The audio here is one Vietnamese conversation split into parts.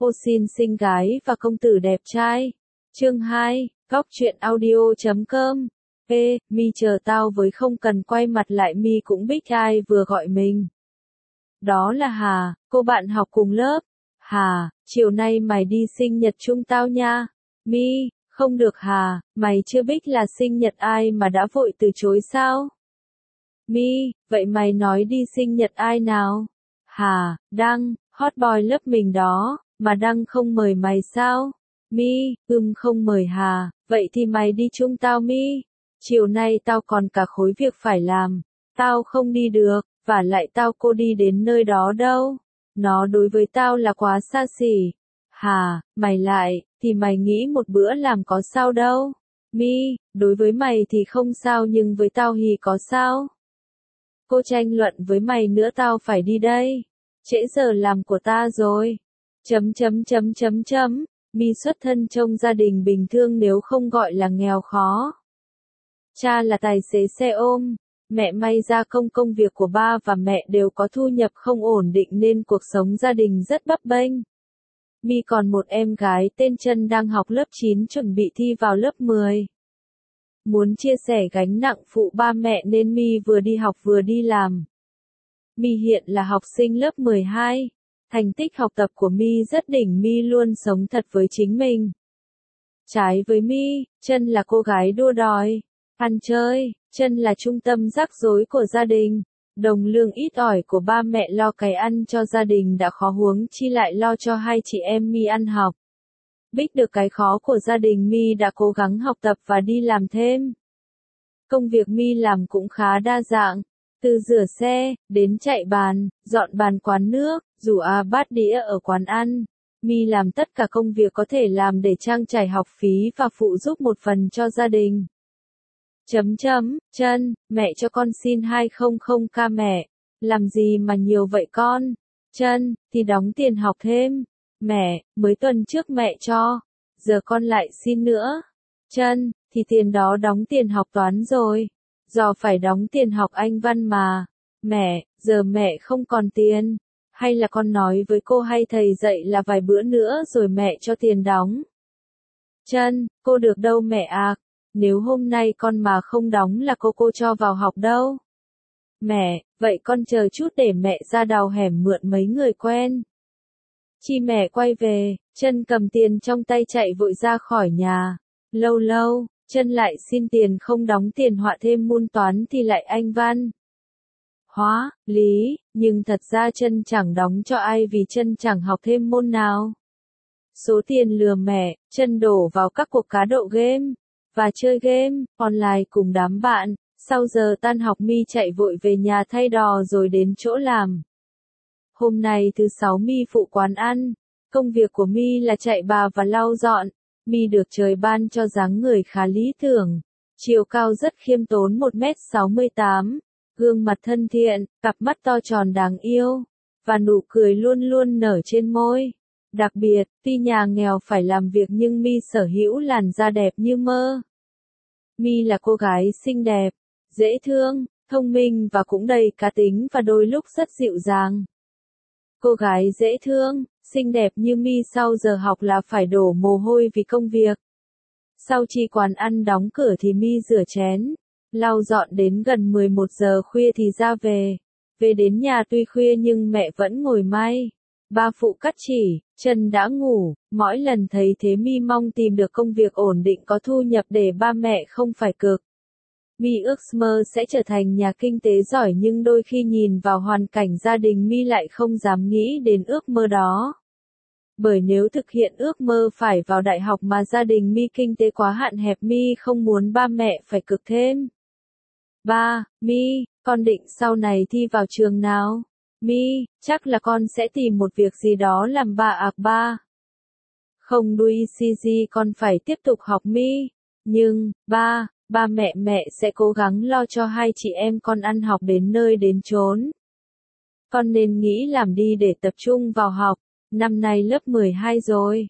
Ô xin xinh gái và công tử đẹp trai. Chương 2, góc truyện audio.com. Mi chờ tao với không cần quay mặt lại Mi cũng biết ai vừa gọi mình. Đó là Hà, cô bạn học cùng lớp. Hà, chiều nay mày đi sinh nhật chung tao nha. Mi, không được Hà, mày chưa biết là sinh nhật ai mà đã vội từ chối sao? Mi, vậy mày nói đi sinh nhật ai nào? Hà, Đăng, hot boy lớp mình đó, mà Đăng không mời mày sao? Mi, không mời Hà, vậy thì mày đi chung tao Mi. Chiều nay tao còn cả khối việc phải làm, tao không đi được, và lại tao cô đi đến nơi đó đâu. Nó đối với tao là quá xa xỉ. Hà, mày lại, thì mày nghĩ một bữa làm có sao đâu. Mi, đối với mày thì không sao nhưng với tao thì có sao. Cô tranh luận với mày nữa tao phải đi đây. Trễ giờ làm của ta rồi. Mi xuất thân trong gia đình bình thường nếu không gọi là nghèo khó. Cha là tài xế xe ôm, mẹ may gia công việc của ba và mẹ đều có thu nhập không ổn định nên cuộc sống gia đình rất bấp bênh. Mi còn một em gái tên Trân đang học lớp 9 chuẩn bị thi vào lớp 10. Muốn chia sẻ gánh nặng phụ ba mẹ nên Mi vừa đi học vừa đi làm. Mi hiện là học sinh lớp 12. Thành tích học tập của Mi rất đỉnh, Mi luôn sống thật với chính mình. Trái với Mi, Trân là cô gái đua đòi, ăn chơi, Trân là trung tâm rắc rối của gia đình. Đồng lương ít ỏi của ba mẹ lo cái ăn cho gia đình đã khó huống chi lại lo cho hai chị em Mi ăn học. Biết được cái khó của gia đình Mi đã cố gắng học tập và đi làm thêm. Công việc Mi làm cũng khá đa dạng, từ rửa xe, đến chạy bàn, dọn bàn quán nước, rủ bát đĩa ở quán ăn. Mi làm tất cả công việc có thể làm để trang trải học phí và phụ giúp một phần cho gia đình. Trân, mẹ cho con xin 200k mẹ. Làm gì mà nhiều vậy con? Trân, thì đóng tiền học thêm. Mẹ, mới tuần trước mẹ cho. Giờ con lại xin nữa. Trân, thì tiền đó đóng tiền học toán rồi. Do phải đóng tiền học Anh văn mà. Mẹ, giờ mẹ không còn tiền. Hay là con nói với cô hay thầy dạy là vài bữa nữa rồi mẹ cho tiền đóng. Trân, cô được đâu mẹ ạ. Nếu hôm nay con mà không đóng là cô cho vào học đâu. Mẹ, vậy con chờ chút để mẹ ra đầu hẻm mượn mấy người quen. Chi mẹ quay về, Trân cầm tiền trong tay chạy vội ra khỏi nhà. Lâu, Trân lại xin tiền không đóng tiền họa thêm môn toán thì lại Anh văn. Hóa, lý, nhưng thật ra Trân chẳng đóng cho ai vì Trân chẳng học thêm môn nào. Số tiền lừa mẹ, Trân đổ vào các cuộc cá độ game và chơi game online cùng đám bạn. Sau giờ tan học Mi chạy vội về nhà thay đò rồi đến chỗ làm. Hôm nay thứ 6 Mi phụ quán ăn. Công việc của Mi là chạy bà và lau dọn. Mi được trời ban cho dáng người khá lý tưởng. Chiều cao rất khiêm tốn 1m68. Gương mặt thân thiện, cặp mắt to tròn đáng yêu. Và nụ cười luôn luôn nở trên môi. Đặc biệt, tuy nhà nghèo phải làm việc nhưng Mi sở hữu làn da đẹp như mơ. Mi là cô gái xinh đẹp, dễ thương, thông minh và cũng đầy cá tính và đôi lúc rất dịu dàng. Cô gái dễ thương, xinh đẹp như Mi sau giờ học là phải đổ mồ hôi vì công việc. Sau khi quán ăn đóng cửa thì Mi rửa chén, lau dọn đến gần 11 giờ khuya thì ra về. Về đến nhà tuy khuya nhưng mẹ vẫn ngồi may. Ba phụ cắt chỉ, Trân đã ngủ, mỗi lần thấy thế Mi mong tìm được công việc ổn định có thu nhập để ba mẹ không phải cực. Mi ước mơ sẽ trở thành nhà kinh tế giỏi nhưng đôi khi nhìn vào hoàn cảnh gia đình Mi lại không dám nghĩ đến ước mơ đó. Bởi nếu thực hiện ước mơ phải vào đại học mà gia đình Mi kinh tế quá hạn hẹp Mi không muốn ba mẹ phải cực thêm. Ba, Mi, con định sau này thi vào trường nào? Mi, chắc là con sẽ tìm một việc gì đó làm ba. Không đuôi CG con phải tiếp tục học Mi. Nhưng, ba mẹ sẽ cố gắng lo cho hai chị em con ăn học đến nơi đến chốn. Con nên nghĩ làm đi để tập trung vào học. Năm nay lớp 12 rồi.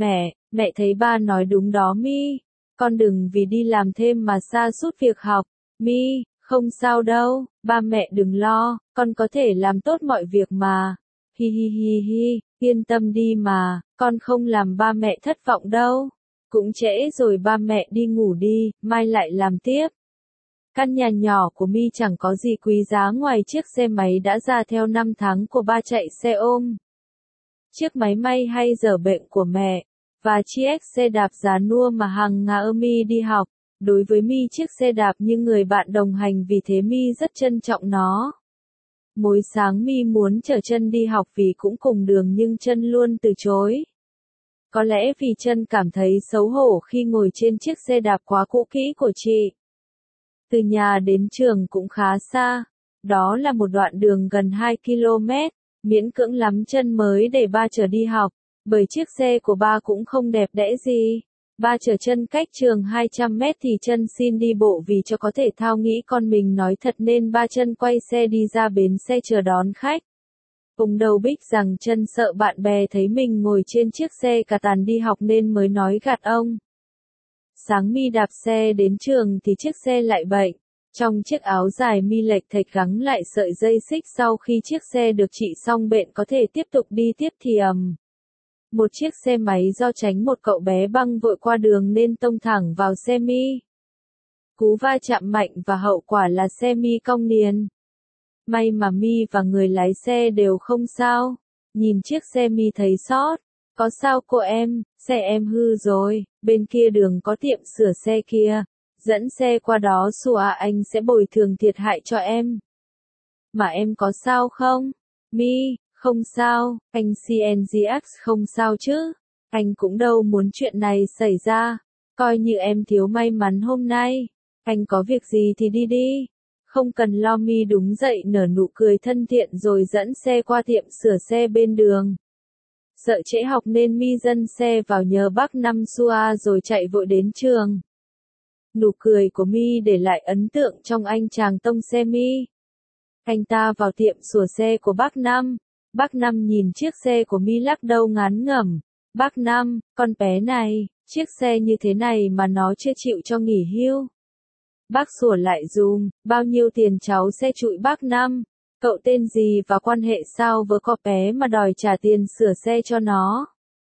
Mẹ thấy ba nói đúng đó Mi. Con đừng vì đi làm thêm mà sa sút việc học. Mi, không sao đâu, ba mẹ đừng lo, con có thể làm tốt mọi việc mà. Hi. Yên tâm đi mà, con không làm ba mẹ thất vọng đâu. Cũng trễ rồi ba mẹ đi ngủ đi, mai lại làm tiếp. Căn nhà nhỏ của Mi chẳng có gì quý giá ngoài chiếc xe máy đã ra theo năm tháng của ba chạy xe ôm. Chiếc máy may hay giờ bệnh của mẹ, và chiếc xe đạp giá nua mà hàng ngày Mi đi học. Đối với Mi chiếc xe đạp như người bạn đồng hành vì thế Mi rất trân trọng nó. Mỗi sáng Mi muốn chở Trân đi học vì cũng cùng đường nhưng Trân luôn từ chối. Có lẽ vì Trân cảm thấy xấu hổ khi ngồi trên chiếc xe đạp quá cũ kỹ của chị. Từ nhà đến trường cũng khá xa. Đó là một đoạn đường gần 2 km, miễn cưỡng lắm Trân mới để ba chở đi học, bởi chiếc xe của ba cũng không đẹp đẽ gì. Ba chở Trân cách trường 200 mét thì Trân xin đi bộ vì cho có thể thao nghĩ con mình nói thật nên ba Trân quay xe đi ra bến xe chờ đón khách. Ông đầu bích rằng Trân sợ bạn bè thấy mình ngồi trên chiếc xe cà tàng đi học nên mới nói gạt ông. Sáng Mi đạp xe đến trường thì chiếc xe lại bệnh. Trong chiếc áo dài Mi lệch thệch gắng lại sợi dây xích sau khi chiếc xe được trị xong bệnh có thể tiếp tục đi tiếp thì một chiếc xe máy do tránh một cậu bé băng vội qua đường nên tông thẳng vào xe Mi. Cú va chạm mạnh và hậu quả là xe Mi cong niền. May mà Mi và người lái xe đều không sao. Nhìn chiếc xe Mi thấy xót. Có sao cô em, xe em hư rồi, bên kia đường có tiệm sửa xe kia. Dẫn xe qua đó xùa anh sẽ bồi thường thiệt hại cho em. Mà em có sao không? Mi, không sao, anh CNGX không sao chứ. Anh cũng đâu muốn chuyện này xảy ra. Coi như em thiếu may mắn hôm nay. Anh có việc gì thì đi đi. Không cần lo. Mi đúng dậy nở nụ cười thân thiện rồi dẫn xe qua tiệm sửa xe bên đường. Sợ trễ học nên Mi dân xe vào nhờ bác Năm xua rồi chạy vội đến trường. Nụ cười của Mi để lại ấn tượng trong anh chàng tông xe Mi. Anh ta vào tiệm sửa xe của bác Năm. Bác Năm nhìn chiếc xe của Mi lắc đầu ngán ngẩm. Bác Năm, con bé này, chiếc xe như thế này mà nó chưa chịu cho nghỉ hưu. Bác sủa lại dùm, bao nhiêu tiền cháu sẽ trụi bác Năm? Cậu tên gì và quan hệ sao với con bé mà đòi trả tiền sửa xe cho nó?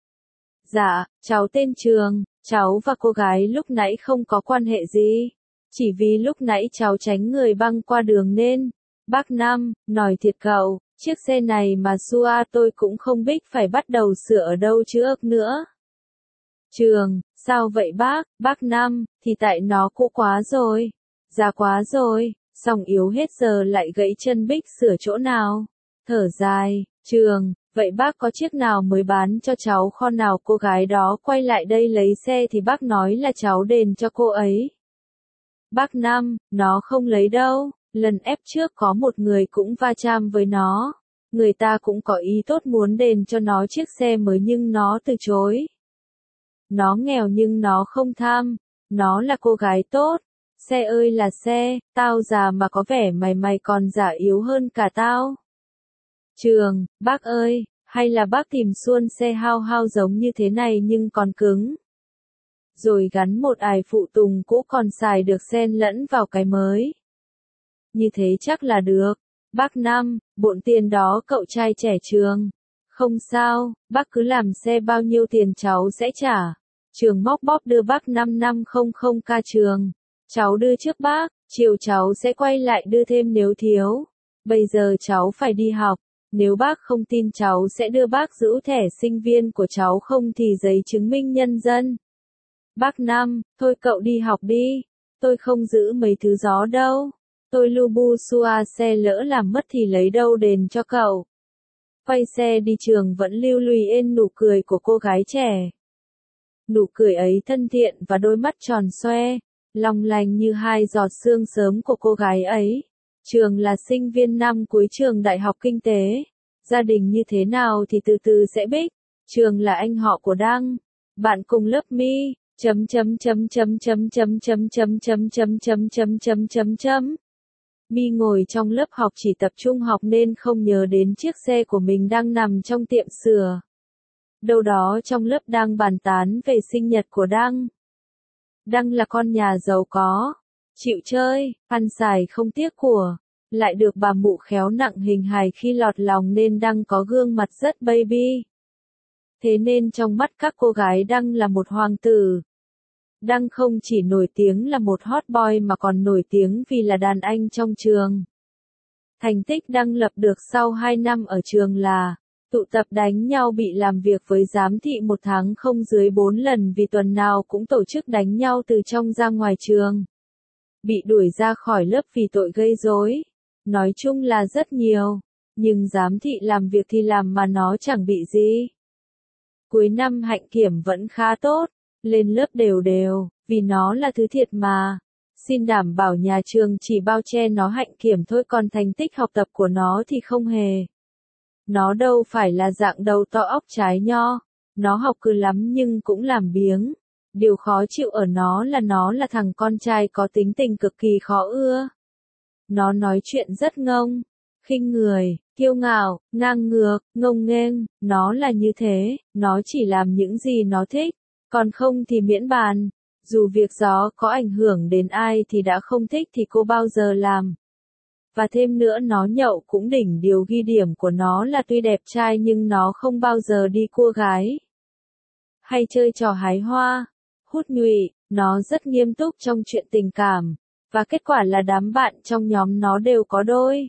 Dạ, cháu tên Trường, cháu và cô gái lúc nãy không có quan hệ gì. Chỉ vì lúc nãy cháu tránh người băng qua đường nên. Bác Năm, nói thiệt cậu, chiếc xe này mà xua tôi cũng không biết phải bắt đầu sửa ở đâu chứ ức nữa. Trường, sao vậy bác Năm, thì tại nó cũ quá rồi. Già quá rồi, xong yếu hết giờ lại gãy chân bích sửa chỗ nào. Thở dài, Trường, vậy bác có chiếc nào mới bán cho cháu kho nào cô gái đó quay lại đây lấy xe thì bác nói là cháu đền cho cô ấy. Bác Năm, nó không lấy đâu, lần ép trước có một người cũng va chạm với nó. Người ta cũng có ý tốt muốn đền cho nó chiếc xe mới nhưng nó từ chối. Nó nghèo nhưng nó không tham, nó là cô gái tốt. Xe ơi là xe, tao già mà có vẻ mày còn già yếu hơn cả tao. Trường, bác ơi, hay là bác tìm xuôn xe hao hao giống như thế này nhưng còn cứng. Rồi gắn một ải phụ tùng cũ còn xài được xen lẫn vào cái mới. Như thế chắc là được. Bác Năm, bộn tiền đó cậu trai trẻ Trường. Không sao, bác cứ làm xe bao nhiêu tiền cháu sẽ trả. Trường móc bóp đưa bác 5500k Trường. Cháu đưa trước bác, chiều cháu sẽ quay lại đưa thêm nếu thiếu. Bây giờ cháu phải đi học, nếu bác không tin cháu sẽ đưa bác giữ thẻ sinh viên của cháu không thì giấy chứng minh nhân dân. Bác Năm, thôi cậu đi học đi, tôi không giữ mấy thứ gió đâu. Tôi lu bu xua xe lỡ làm mất thì lấy đâu đền cho cậu. Quay xe đi trường vẫn lưu lùi ên nụ cười của cô gái trẻ. Nụ cười ấy thân thiện và đôi mắt tròn xoe, long lanh như hai giọt sương sớm của cô gái ấy. Trường là sinh viên năm cuối trường Đại học Kinh tế. Gia đình như thế nào thì từ từ sẽ biết. Trường là anh họ của Đăng. Bạn cùng lớp Mi. Mi ngồi trong lớp học chỉ tập trung học nên không nhớ đến chiếc xe của mình đang nằm trong tiệm sửa. Đâu đó trong lớp đang bàn tán về sinh nhật của Đăng. Đăng là con nhà giàu có, chịu chơi, ăn xài không tiếc của, lại được bà mụ khéo nặng hình hài khi lọt lòng nên Đăng có gương mặt rất baby. Thế nên trong mắt các cô gái Đăng là một hoàng tử. Đăng không chỉ nổi tiếng là một hot boy mà còn nổi tiếng vì là đàn anh trong trường. Thành tích Đăng lập được sau 2 năm ở trường là tụ tập đánh nhau, bị làm việc với giám thị 1 tháng không dưới 4 lần vì tuần nào cũng tổ chức đánh nhau từ trong ra ngoài trường. Bị đuổi ra khỏi lớp vì tội gây rối. Nói chung là rất nhiều, nhưng giám thị làm việc thì làm mà nó chẳng bị gì. Cuối năm hạnh kiểm vẫn khá tốt, lên lớp đều đều, vì nó là thứ thiệt mà. Xin đảm bảo nhà trường chỉ bao che nó hạnh kiểm thôi, còn thành tích học tập của nó thì không hề. Nó đâu phải là dạng đầu to óc trái nho, nó học cứ lắm nhưng cũng làm biếng. Điều khó chịu ở nó là thằng con trai có tính tình cực kỳ khó ưa. Nó nói chuyện rất ngông, khinh người, kiêu ngạo, ngang ngược, ngông nghênh, nó là như thế, nó chỉ làm những gì nó thích, còn không thì miễn bàn. Dù việc đó có ảnh hưởng đến ai thì đã không thích thì cô bao giờ làm. Và thêm nữa, nó nhậu cũng đỉnh. Điều ghi điểm của nó là tuy đẹp trai nhưng nó không bao giờ đi cua gái. Hay chơi trò hái hoa, hút nhụy, nó rất nghiêm túc trong chuyện tình cảm. Và kết quả là đám bạn trong nhóm nó đều có đôi.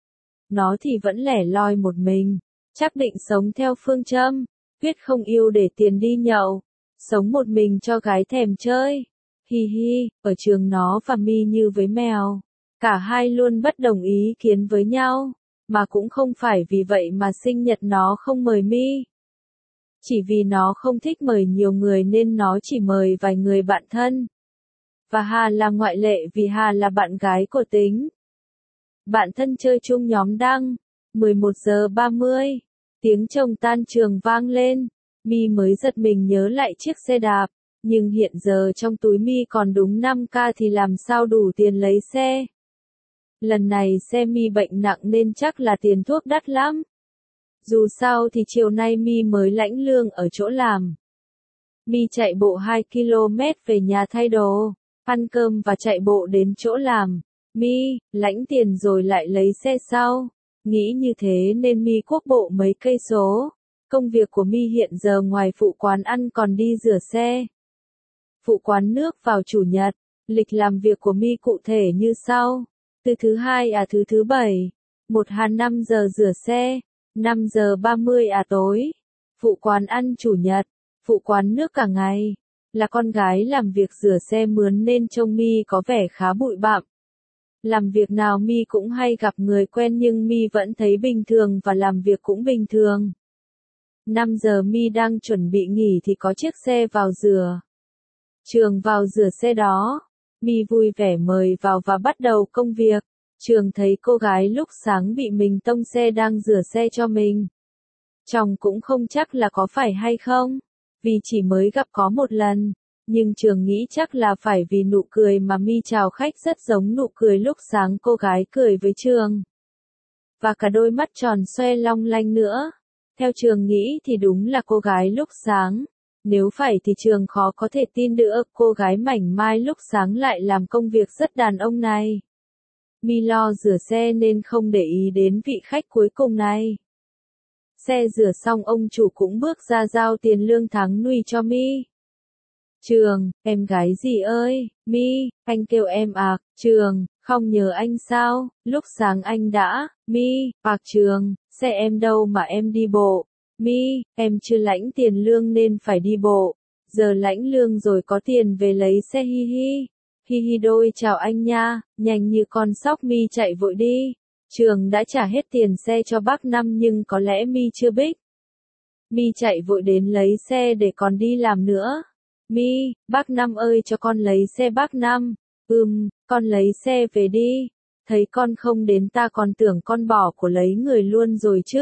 Nó thì vẫn lẻ loi một mình, chắc định sống theo phương châm, quyết không yêu để tiền đi nhậu, sống một mình cho gái thèm chơi. Hi hi, ở trường nó và Mi như với mèo. Cả hai luôn bất đồng ý kiến với nhau, mà cũng không phải vì vậy mà sinh nhật nó không mời Mi. Chỉ vì nó không thích mời nhiều người nên nó chỉ mời vài người bạn thân. Và Hà là ngoại lệ vì Hà là bạn gái của Tính. Bạn thân chơi chung nhóm Đăng. 11 giờ 30, tiếng chồng tan trường vang lên. Mi mới giật mình nhớ lại chiếc xe đạp, nhưng hiện giờ trong túi Mi còn đúng 5k thì làm sao đủ tiền lấy xe. Lần này xe Mi bệnh nặng nên chắc là tiền thuốc đắt lắm. Dù sao thì chiều nay Mi mới lãnh lương ở chỗ làm. Mi chạy bộ 2 km về nhà thay đồ, ăn cơm và chạy bộ đến chỗ làm. Mi, lãnh tiền rồi lại lấy xe sau. Nghĩ như thế nên Mi cuốc bộ mấy cây số. Công việc của Mi hiện giờ ngoài phụ quán ăn còn đi rửa xe. Phụ quán nước vào chủ nhật. Lịch làm việc của Mi cụ thể như sau. Từ thứ hai thứ thứ bảy. 1-5 giờ rửa xe. 5 giờ 30 tối. Phụ quán ăn chủ nhật. Phụ quán nước cả ngày. Là con gái làm việc rửa xe mướn nên trông Mi có vẻ khá bụi bặm. Làm việc nào Mi cũng hay gặp người quen nhưng Mi vẫn thấy bình thường và làm việc cũng bình thường. 5 giờ Mi đang chuẩn bị nghỉ thì có chiếc xe vào rửa. Trường vào rửa xe đó. Mi vui vẻ mời vào và bắt đầu công việc. Trường thấy cô gái lúc sáng bị mình tông xe đang rửa xe cho mình. Chồng cũng không chắc là có phải hay không, vì chỉ mới gặp có một lần. Nhưng Trường nghĩ chắc là phải vì nụ cười mà Mi chào khách rất giống nụ cười lúc sáng cô gái cười với Trường. Và cả đôi mắt tròn xoe long lanh nữa. Theo Trường nghĩ thì đúng là cô gái lúc sáng. Nếu phải thì Trường khó có thể tin nữa, cô gái mảnh mai lúc sáng lại làm công việc rất đàn ông này. Mi lo rửa xe nên không để ý đến vị khách cuối cùng này. Xe rửa xong ông chủ cũng bước ra giao tiền lương tháng nuôi cho Mi. Trường, em gái gì ơi, Mi, anh kêu em à, Trường, không nhớ anh sao, lúc sáng anh đã, Mi, Trường, xe em đâu mà em đi bộ, Mi, em chưa lãnh tiền lương nên phải đi bộ, giờ lãnh lương rồi có tiền về lấy xe hi hi. Hi hi đôi chào anh nha, nhanh như con sóc Mi chạy vội đi. Trường đã trả hết tiền xe cho bác Năm nhưng có lẽ Mi chưa biết. Mi chạy vội đến lấy xe để còn đi làm nữa. Mi, bác Năm ơi cho con lấy xe bác Năm. Con lấy xe về đi. Thấy con không đến ta còn tưởng con bỏ của lấy người luôn rồi chứ.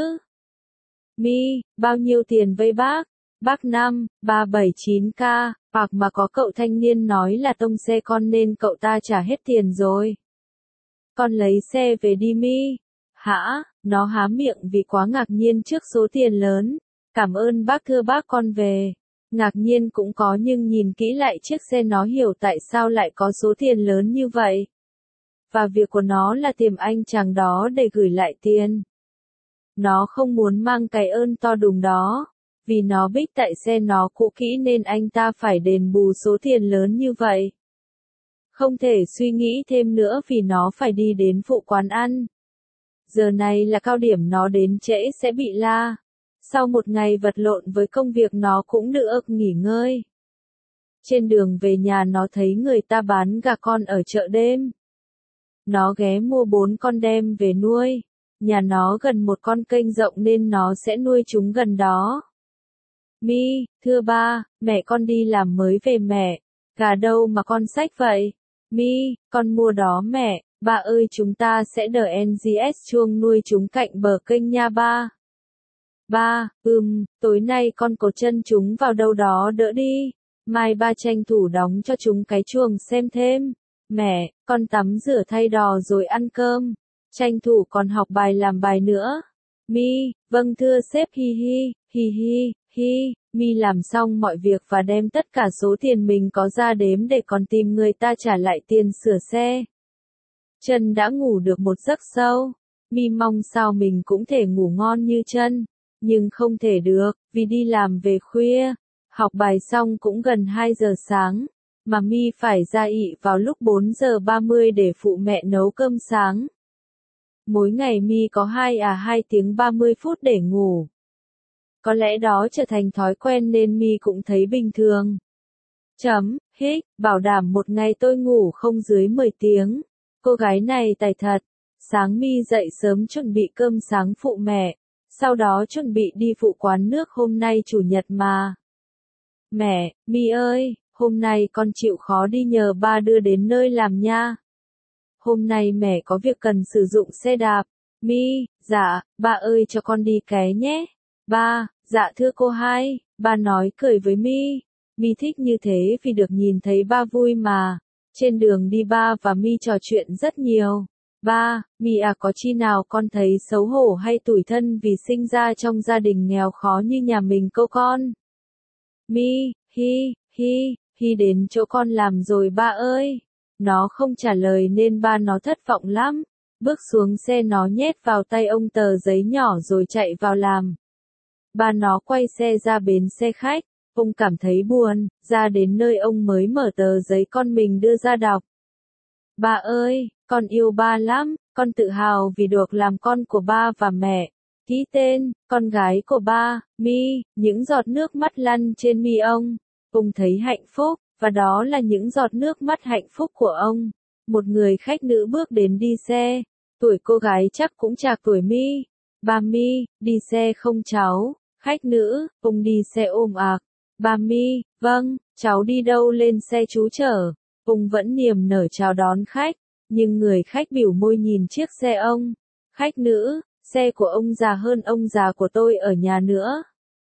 Mi, bao nhiêu tiền vây bác? Bác Năm, 379k, hoặc mà có cậu thanh niên nói là tông xe con nên cậu ta trả hết tiền rồi. Con lấy xe về đi Mi. Hả? Nó há miệng vì quá ngạc nhiên trước số tiền lớn. Cảm ơn bác, thưa bác, con về. Ngạc nhiên cũng có nhưng nhìn kỹ lại chiếc xe nó hiểu tại sao lại có số tiền lớn như vậy. Và việc của nó là tìm anh chàng đó để gửi lại tiền. Nó không muốn mang cái ơn to đùng đó. Vì nó bích tại xe nó cũ kỹ nên anh ta phải đền bù số tiền lớn như vậy. Không thể suy nghĩ thêm nữa vì nó phải đi đến phụ quán ăn. Giờ này là cao điểm, nó đến trễ sẽ bị la. Sau một ngày vật lộn với công việc nó cũng được nghỉ ngơi. Trên đường về nhà nó thấy người ta bán gà con ở chợ đêm. Nó ghé mua 4 con đem về nuôi. Nhà nó gần một con kênh rộng nên nó sẽ nuôi chúng gần đó. Mi, thưa ba, mẹ con đi làm mới về mẹ. Gà đâu mà con xách vậy? Mi, con mua đó mẹ. Ba ơi, chúng ta sẽ đợi NGS chuông nuôi chúng cạnh bờ kênh nha ba. Ba, tối nay con cột chân chúng vào đâu đó đỡ đi. Mai ba tranh thủ đóng cho chúng cái chuồng xem thêm. Mẹ, con tắm rửa thay đò rồi ăn cơm. Tranh thủ còn học bài làm bài nữa. Mi, vâng thưa sếp, hi hi, hi hi, hi. Mi làm xong mọi việc và đem tất cả số tiền mình có ra đếm để còn tìm người ta trả lại tiền sửa xe. Trân đã ngủ được một giấc sâu. Mi mong sao mình cũng thể ngủ ngon như Trân, nhưng không thể được, vì đi làm về khuya. Học bài xong cũng gần 2 giờ sáng, mà Mi phải ra ị vào lúc 4 giờ 30 để phụ mẹ nấu cơm sáng. Mỗi ngày Mi có 2 tiếng 30 phút để ngủ. Có lẽ đó trở thành thói quen nên Mi cũng thấy bình thường. Bảo đảm một ngày tôi ngủ không dưới 10 tiếng. Cô gái này tài thật. Sáng Mi dậy sớm chuẩn bị cơm sáng phụ mẹ, sau đó chuẩn bị đi phụ quán nước, hôm nay chủ nhật mà. Mẹ, Mi ơi, hôm nay con chịu khó đi nhờ ba đưa đến nơi làm nha. Hôm nay mẹ có việc cần sử dụng xe đạp. Mi, dạ, ba ơi cho con đi ké nhé. Ba, dạ thưa cô hai, ba nói cười với Mi. Mi thích như thế vì được nhìn thấy ba vui mà. Trên đường đi ba và Mi trò chuyện rất nhiều. Ba, Mi à, có chi nào con thấy xấu hổ hay tủi thân vì sinh ra trong gia đình nghèo khó như nhà mình cô con? Mi, hi đến chỗ con làm rồi ba ơi. Nó không trả lời nên ba nó thất vọng lắm. Bước xuống xe nó nhét vào tay ông tờ giấy nhỏ rồi chạy vào làm. Ba nó quay xe ra bến xe khách. Ông cảm thấy buồn, ra đến nơi ông mới mở tờ giấy con mình đưa ra đọc. Ba ơi, con yêu ba lắm, con tự hào vì được làm con của ba và mẹ. Ký tên, con gái của ba, Mi. Những giọt nước mắt lăn trên mi ông. Ông thấy hạnh phúc, và đó là những giọt nước mắt hạnh phúc của ông. Một người khách nữ bước đến đi xe. Tuổi cô gái chắc cũng chạc tuổi Mi. Ba Mi, đi xe không cháu? Khách nữ, ông đi xe ôm ạc. Ba Mi, vâng, cháu đi đâu lên xe chú chở. Ông vẫn niềm nở chào đón khách, nhưng người khách biểu môi nhìn chiếc xe ông. Khách nữ, xe của ông già hơn ông già của tôi ở nhà nữa.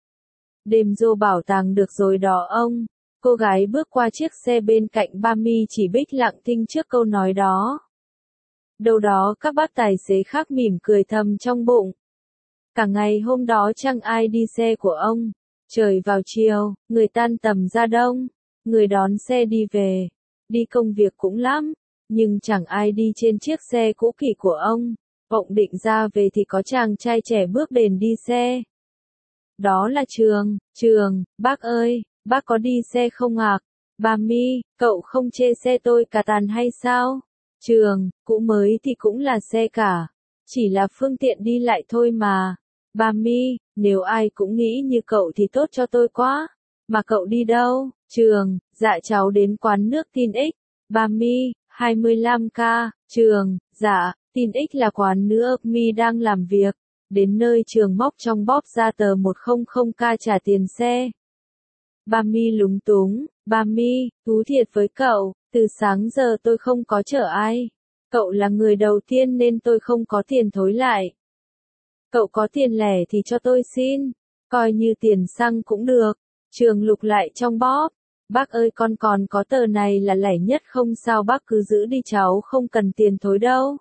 Đêm vô bảo tàng được rồi đó ông. Cô gái bước qua chiếc xe bên cạnh ba Mi chỉ bích lặng thinh trước câu nói đó. Đâu đó các bác tài xế khác mỉm cười thầm trong bụng. Cả ngày hôm đó chẳng ai đi xe của ông. Trời vào chiều, người tan tầm ra đông, người đón xe đi về, đi công việc cũng lắm, nhưng chẳng ai đi trên chiếc xe cũ kỹ của ông. Ông định ra về thì có chàng trai trẻ bước đến đi xe. Đó là Trường, bác ơi, bác có đi xe không ạ? Bà Mi, cậu không chê xe tôi cà tàn hay sao? Trường, cũ mới thì cũng là xe cả, chỉ là phương tiện đi lại thôi mà. Bà Mi, nếu ai cũng nghĩ như cậu thì tốt cho tôi quá. Mà cậu đi đâu? Trường, dạ cháu đến quán nước Tin X. Bà Mi, 25K. Trường, dạ, Tin X là quán nước Mi đang làm việc. Đến nơi Trường móc trong bóp ra tờ 100K trả tiền xe. Bà Mi lúng túng. Bà Mi, thú thiệt với cậu, từ sáng giờ tôi không có chở ai. Cậu là người đầu tiên nên tôi không có tiền thối lại. Cậu có tiền lẻ thì cho tôi xin, coi như tiền xăng cũng được. Trường lục lại trong bóp. Bác ơi, con còn có tờ này là lẻ nhất, không sao bác cứ giữ đi, cháu không cần tiền thối đâu.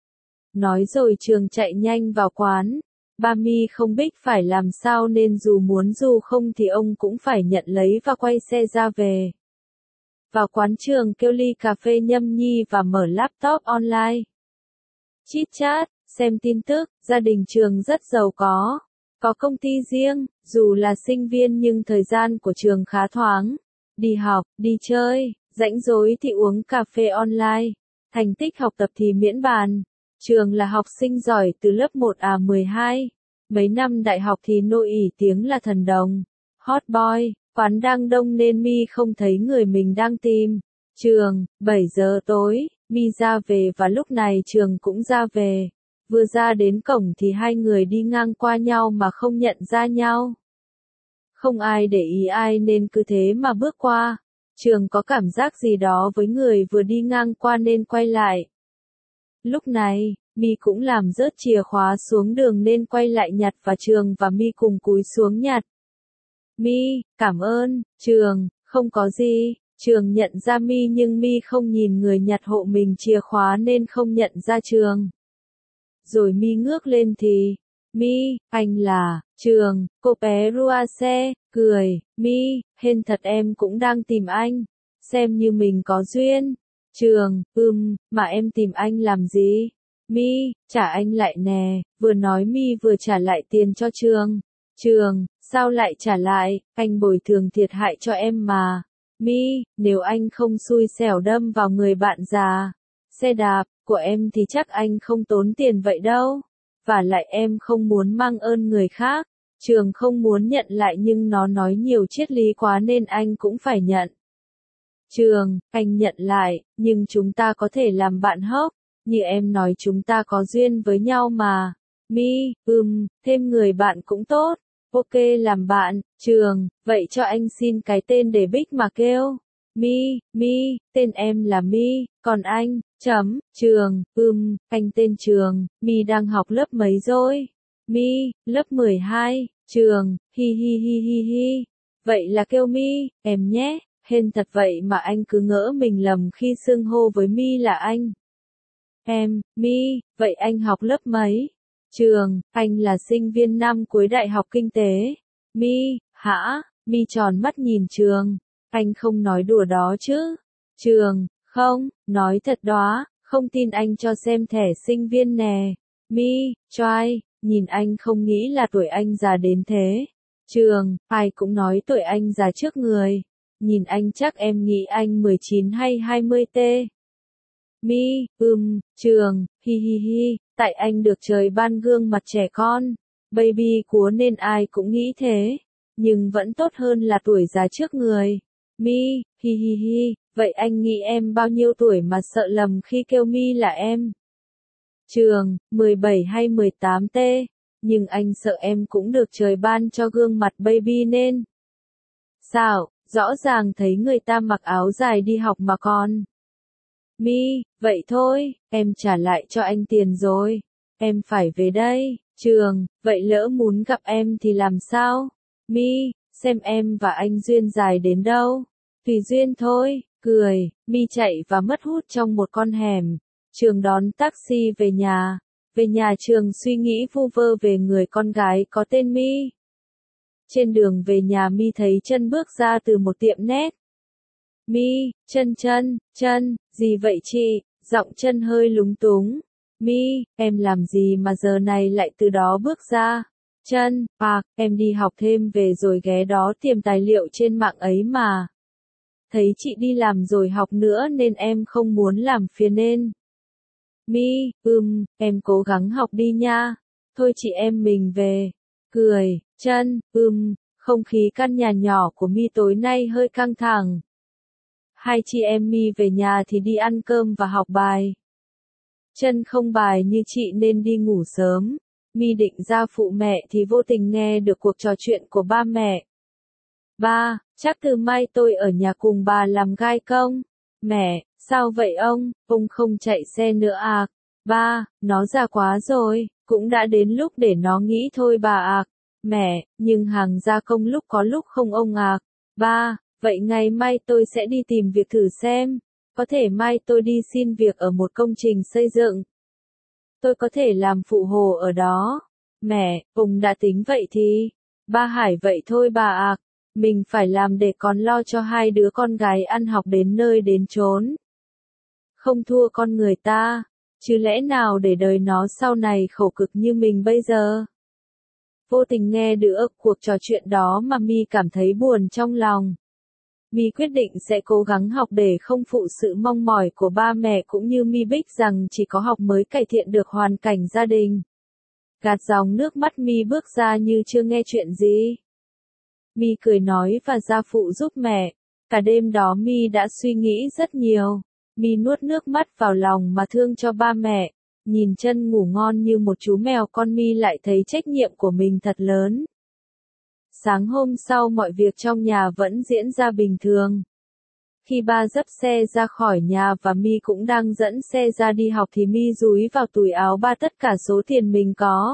Nói rồi Trường chạy nhanh vào quán. Ba Mi không biết phải làm sao nên dù muốn dù không thì ông cũng phải nhận lấy và quay xe ra về. Vào quán Trường kêu ly cà phê nhâm nhi và mở laptop online. Chit chat, xem tin tức, gia đình Trường rất giàu có. có công ty riêng, dù là sinh viên nhưng thời gian của trường khá thoáng. Đi học, đi chơi, rảnh rỗi thì uống cà phê online, thành tích học tập thì miễn bàn. Trường là học sinh giỏi từ lớp 1A12. Mấy năm đại học thì nổi tiếng là thần đồng, hot boy, quán đang đông nên mi không thấy người mình đang tìm. Trường, 7 giờ tối, mi ra về và lúc này trường cũng ra về. Vừa ra đến cổng thì hai người đi ngang qua nhau mà không nhận ra nhau. Không ai để ý ai nên cứ thế mà bước qua. Trường có cảm giác gì đó với người vừa đi ngang qua nên quay lại. Lúc này, mi cũng làm rớt chìa khóa xuống đường nên quay lại nhặt và Trường và mi cùng cúi xuống nhặt. Mi, cảm ơn, Trường, không có gì. Trường nhận ra mi nhưng mi không nhìn người nhặt hộ mình chìa khóa nên không nhận ra Trường. Rồi mi ngước lên thì, mi, anh là, Trường, cô bé Ruase, cười, mi, hên thật em cũng đang tìm anh, xem như mình có duyên. Trường, mà em tìm anh làm gì? Mi, trả anh lại nè, vừa nói mi vừa trả lại tiền cho Trường. Trường, sao lại trả lại, anh bồi thường thiệt hại cho em mà. Mi, nếu anh không xui xẻo đâm vào người bạn già xe đạp của em thì chắc anh không tốn tiền vậy đâu. Và lại em không muốn mang ơn người khác. Trường không muốn nhận lại nhưng nó nói nhiều triết lý quá nên anh cũng phải nhận. Trường, anh nhận lại, nhưng chúng ta có thể làm bạn hốc. Như em nói chúng ta có duyên với nhau mà. Mi, thêm người bạn cũng tốt. Ok làm bạn, Trường, vậy cho anh xin cái tên để Bích mà kêu. Mi, tên em là Mi, còn anh, Trường, anh tên Trường, Mi đang học lớp mấy rồi? Mi, lớp 12, Trường, hi hi hi hi hi. Vậy là kêu Mi, em nhé, hên thật vậy mà anh cứ ngỡ mình lầm khi xưng hô với Mi là anh. Em, Mi, vậy anh học lớp mấy? Trường, anh là sinh viên năm cuối đại học kinh tế. Mi, hả? Mi tròn mắt nhìn Trường. Anh không nói đùa đó chứ? Trường, không, nói thật đó, không tin anh cho xem thẻ sinh viên nè. Mi, trai, nhìn anh không nghĩ là tuổi anh già đến thế. Trường, ai cũng nói tuổi anh già trước người. Nhìn anh chắc em nghĩ anh 19 hay 20 tê. Mi, Trường, hi hi hi, tại anh được trời ban gương mặt trẻ con, baby cúa nên ai cũng nghĩ thế, nhưng vẫn tốt hơn là tuổi già trước người. Mi, hi hi hi, vậy anh nghĩ em bao nhiêu tuổi mà sợ lầm khi kêu Mi là em? Trường, 17 hay 18 tê, nhưng anh sợ em cũng được trời ban cho gương mặt baby nên. Sao, rõ ràng thấy người ta mặc áo dài đi học mà còn. Mi, vậy thôi, em trả lại cho anh tiền rồi. Em phải về đây. Trường, vậy lỡ muốn gặp em thì làm sao? Mi, xem em và anh duyên dài đến đâu. Tùy duyên thôi, cười, Mi chạy và mất hút trong một con hẻm. Trường đón taxi về nhà. Về nhà Trường suy nghĩ vu vơ về người con gái có tên Mi. Trên đường về nhà Mi thấy Trân bước ra từ một tiệm nét. Mi, Trân, gì vậy chị? Giọng Trân hơi lúng túng. Mi, em làm gì mà giờ này lại từ đó bước ra? Trân, em đi học thêm về rồi ghé đó tìm tài liệu trên mạng ấy mà. Thấy chị đi làm rồi học nữa nên em không muốn làm phiền nên. Mi, em cố gắng học đi nha. Thôi chị em mình về. Cười, Trân, không khí căn nhà nhỏ của Mi tối nay hơi căng thẳng. Hai chị em Mi về nhà thì đi ăn cơm và học bài. Trân không bài như chị nên đi ngủ sớm. Mi định ra phụ mẹ thì vô tình nghe được cuộc trò chuyện của ba mẹ. Ba, chắc từ mai tôi ở nhà cùng bà làm gai công. Mẹ, sao vậy ông không chạy xe nữa à? Ba, nó già quá rồi, cũng đã đến lúc để nó nghĩ thôi bà ạ. Mẹ, nhưng hàng gia công lúc có lúc không ông à. Ba, vậy ngày mai tôi sẽ đi tìm việc thử xem. Có thể mai tôi đi xin việc ở một công trình xây dựng. Tôi có thể làm phụ hồ ở đó. Mẹ, ông đã tính vậy thì. Ba Hải vậy thôi bà ạ. Mình phải làm để còn lo cho hai đứa con gái ăn học đến nơi đến chốn. Không thua con người ta. Chứ lẽ nào để đời nó sau này khổ cực như mình bây giờ. Vô tình nghe được cuộc trò chuyện đó mà Mi cảm thấy buồn trong lòng. Mi quyết định sẽ cố gắng học để không phụ sự mong mỏi của ba mẹ cũng như Mi Bích rằng chỉ có học mới cải thiện được hoàn cảnh gia đình. Gạt dòng nước mắt Mi bước ra như chưa nghe chuyện gì. Mi cười nói và ra phụ giúp mẹ. Cả đêm đó Mi đã suy nghĩ rất nhiều. Mi nuốt nước mắt vào lòng mà thương cho ba mẹ. Nhìn Chân ngủ ngon như một chú mèo con, Mi lại thấy trách nhiệm của mình thật lớn. Sáng hôm sau mọi việc trong nhà vẫn diễn ra bình thường. Khi ba dấp xe ra khỏi nhà và Mi cũng đang dẫn xe ra đi học thì Mi dúi vào túi áo ba tất cả số tiền mình có.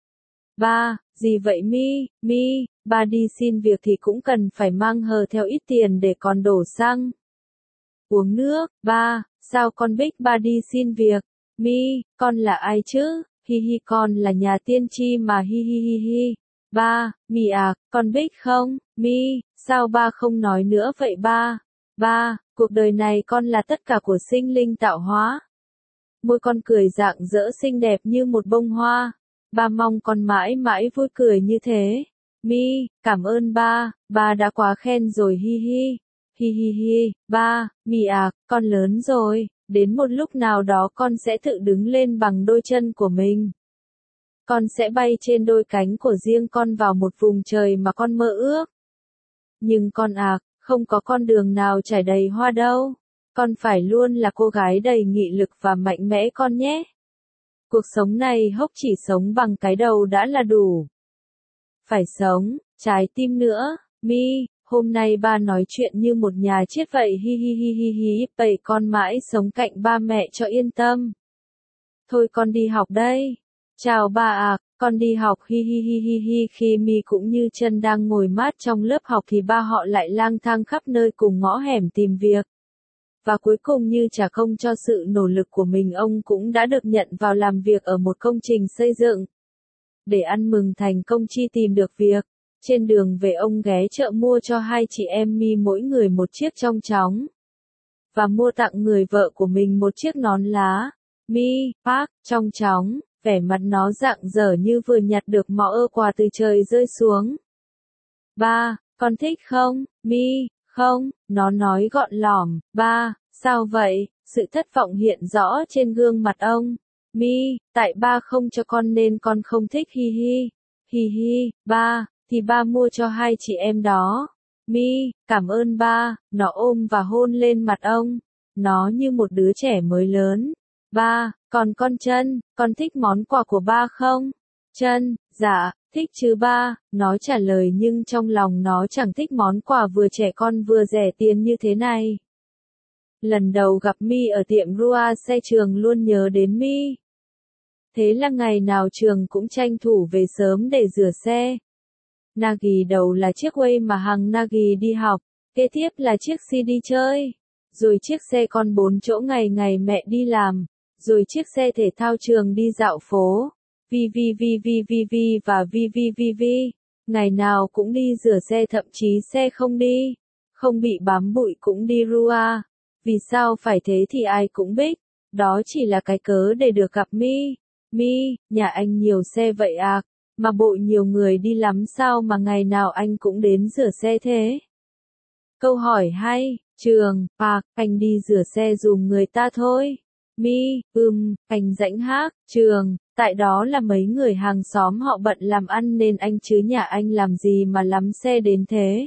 Ba, gì vậy Mi, ba đi xin việc thì cũng cần phải mang hờ theo ít tiền để còn đổ xăng. Uống nước, ba, sao con Bích ba đi xin việc? Mi, con là ai chứ? Hi hi, con là nhà tiên tri mà hi hi hi hi. Ba, Mi à, con Bích không? Mi, sao ba không nói nữa vậy ba? Ba, cuộc đời này con là tất cả của sinh linh tạo hóa. Môi con cười rạng rỡ xinh đẹp như một bông hoa. Ba mong con mãi mãi vui cười như thế. Mi, cảm ơn ba đã quá khen rồi hi hi. Hi hi hi, ba, Mi à, con lớn rồi, đến một lúc nào đó con sẽ tự đứng lên bằng đôi chân của mình. Con sẽ bay trên đôi cánh của riêng con vào một vùng trời mà con mơ ước. Nhưng con à, không có con đường nào trải đầy hoa đâu. Con phải luôn là cô gái đầy nghị lực và mạnh mẽ con nhé. Cuộc sống này hốc chỉ sống bằng cái đầu đã là đủ. Phải sống, trái tim nữa, Mi, hôm nay ba nói chuyện như một nhà triết vậy hi hi hi hi hi, vậy con mãi sống cạnh ba mẹ cho yên tâm. Thôi con đi học đây. Chào ba à, con đi học hi hi hi hi hi. Khi Mi cũng như Chân đang ngồi mát trong lớp học thì ba họ lại lang thang khắp nơi cùng ngõ hẻm tìm việc. Và cuối cùng như trả công cho sự nỗ lực của mình, ông cũng đã được nhận vào làm việc ở một công trình xây dựng. Để ăn mừng thành công Chi tìm được việc, trên đường về ông ghé chợ mua cho hai chị em Mi mỗi người một chiếc chong chóng. Và mua tặng người vợ của mình một chiếc nón lá. Mi, Park, chong chóng, vẻ mặt nó rạng rỡ như vừa nhặt được mỏ quà từ trời rơi xuống. Ba, con thích không, Mi? Không, nó nói gọn lỏm. Ba, sao vậy? Sự thất vọng hiện rõ trên gương mặt ông. Mi, tại ba không cho con nên con không thích hi hi. Hi hi, ba, thì ba mua cho hai chị em đó. Mi, cảm ơn ba, nó ôm và hôn lên mặt ông. Nó như một đứa trẻ mới lớn. Ba, còn con Chân, con thích món quà của ba không? Chân, dạ, thích chứ ba, nó trả lời nhưng trong lòng nó chẳng thích món quà vừa trẻ con vừa rẻ tiền như thế này. Lần đầu gặp Mi ở tiệm Rua xe trường luôn nhớ đến Mi. Thế là ngày nào trường cũng tranh thủ về sớm để rửa xe. Nagi đầu là chiếc Way mà hằng Nagi đi học, kế tiếp là chiếc C đi chơi, rồi chiếc xe con 4 chỗ ngày ngày mẹ đi làm, rồi chiếc xe thể thao trường đi dạo phố. VVVVVV và VVVV, ngày nào cũng đi rửa xe, thậm chí xe không đi, không bị bám bụi cũng đi Rua. Vì sao phải thế thì ai cũng biết, đó chỉ là cái cớ để được gặp Mi. Mi, nhà anh nhiều xe vậy à, mà bộ nhiều người đi lắm sao mà ngày nào anh cũng đến rửa xe thế? Câu hỏi hay, Trường, anh đi rửa xe dùm người ta thôi. Mi, anh rảnh hát, Trường, tại đó là mấy người hàng xóm họ bận làm ăn nên anh chứ nhà anh làm gì mà lắm xe đến thế.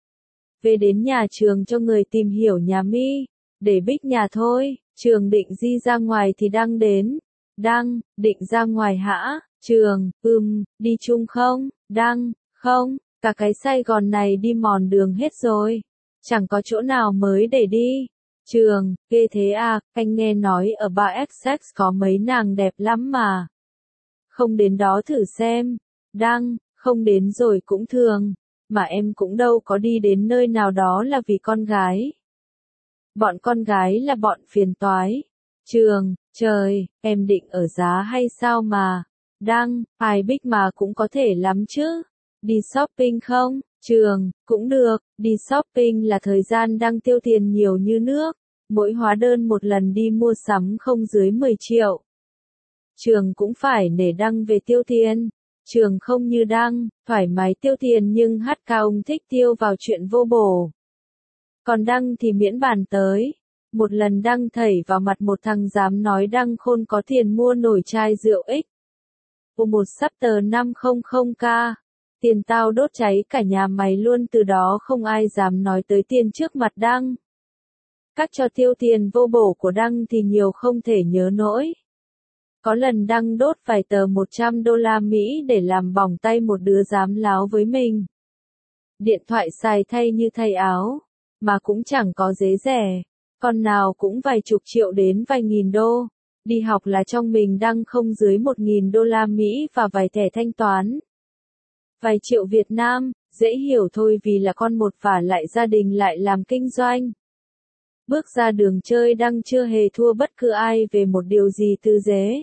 Về đến nhà Trường cho người tìm hiểu nhà Mi, để Bích nhà thôi. Trường định di ra ngoài thì Đăng đến. Đăng, định ra ngoài hả? Trường, đi chung không? Đăng, không, cả cái Sài Gòn này đi mòn đường hết rồi. Chẳng có chỗ nào mới để đi. Trường, ghê thế à, anh nghe nói ở 3XX có mấy nàng đẹp lắm mà. Không đến đó thử xem. Đăng, không đến rồi cũng thường. Mà em cũng đâu có đi đến nơi nào đó là vì con gái. Bọn con gái là bọn phiền toái. Trường, trời, em định ở giá hay sao mà? Đăng, ai Bích mà cũng có thể lắm chứ. Đi shopping không? Trường, cũng được, đi shopping là thời gian Đăng tiêu tiền nhiều như nước. Mỗi hóa đơn một lần đi mua sắm không dưới 10 triệu. Trường cũng phải nể Đăng về tiêu tiền. Trường không như Đăng, thoải mái tiêu tiền nhưng hát cao ông thích tiêu vào chuyện vô bổ. Còn Đăng thì miễn bàn tới. Một lần Đăng thảy vào mặt một thằng dám nói Đăng Khôn có tiền mua nổi chai rượu X. Một sắp tờ 500k. Tiền tao đốt cháy cả nhà mày luôn, từ đó không ai dám nói tới tiền trước mặt Đăng. Các trò tiêu tiền vô bổ của Đăng thì nhiều không thể nhớ nổi. Có lần Đăng đốt vài tờ $100 để làm bỏng tay một đứa dám láo với mình. Điện thoại xài thay như thay áo, mà cũng chẳng có dế rẻ, con nào cũng vài chục triệu đến vài nghìn đô. Đi học là trong mình Đăng không dưới $1.000 và vài thẻ thanh toán. Vài triệu Việt Nam, dễ hiểu thôi vì là con một và lại gia đình lại làm kinh doanh. Bước ra đường chơi Đăng chưa hề thua bất cứ ai về một điều gì từ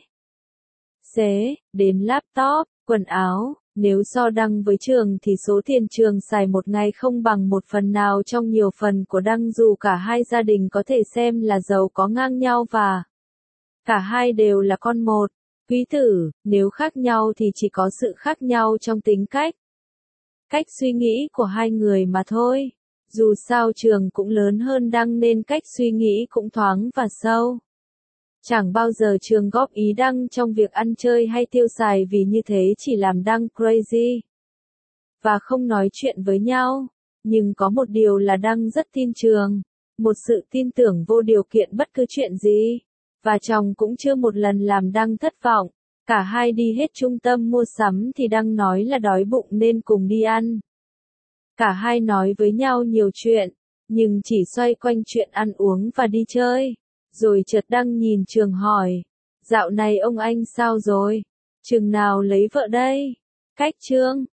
xế, đến laptop, quần áo. Nếu so Đăng với Trường thì số tiền Trường xài một ngày không bằng một phần nào trong nhiều phần của Đăng, dù cả hai gia đình có thể xem là giàu có ngang nhau và cả hai đều là con một. Quý tử, nếu khác nhau thì chỉ có sự khác nhau trong tính cách suy nghĩ của hai người mà thôi. Dù sao Trường cũng lớn hơn Đăng nên cách suy nghĩ cũng thoáng và sâu. Chẳng bao giờ Trường góp ý Đăng trong việc ăn chơi hay tiêu xài vì như thế chỉ làm Đăng crazy và không nói chuyện với nhau. Nhưng có một điều là Đăng rất tin Trường, một sự tin tưởng vô điều kiện bất cứ chuyện gì. Và chồng cũng chưa một lần làm Đăng thất vọng. Cả hai đi hết trung tâm mua sắm thì Đăng nói là đói bụng nên cùng đi ăn. Cả hai nói với nhau nhiều chuyện, nhưng chỉ xoay quanh chuyện ăn uống và đi chơi. Rồi chợt Đăng nhìn Trường hỏi, dạo này ông anh sao rồi? Chừng nào lấy vợ đây? Cách Trương,